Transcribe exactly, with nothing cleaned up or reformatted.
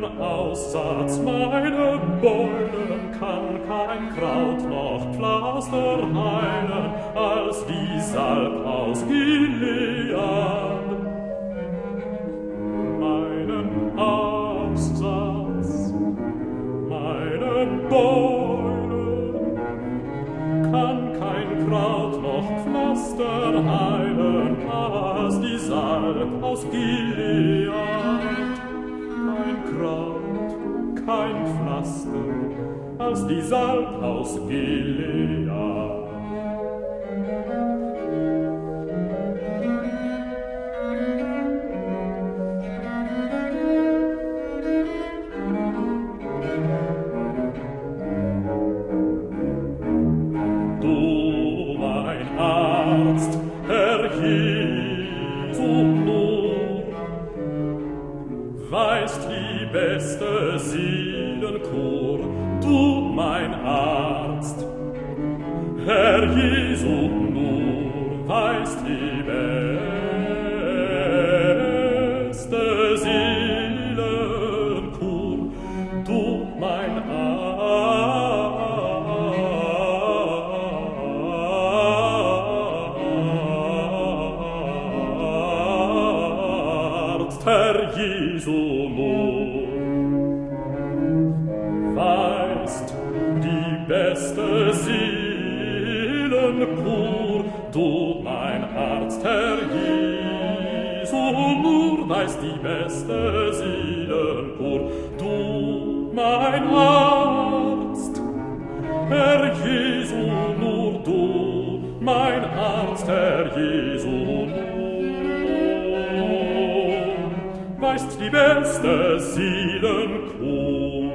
Aussatz, meine Beulen kann kein Kraut noch Pflaster heilen, als die Salb aus Gilead. Meinen Aussatz, meine Beulen kann kein Kraut noch Pflaster heilen, als die Salb aus Gilead. Kein Kraut, kein Pflaster, als die Salb aus Gilead. Du, mein Arzt, Herr Jesu nur, weißt die beste Seelenkur, du, mein Arzt, Herr Jesu nur, weißt die beste Seelenkur, du, mein Arzt, Herr Jesu nur, weißt die beste Seelenkur, du, mein Arzt, Herr Jesu nur, weißt die beste Seelenkur, du, mein Arzt, Herr Jesu nur, du, mein Arzt, Herr Jesu nur, weißt die beste Seelenkur.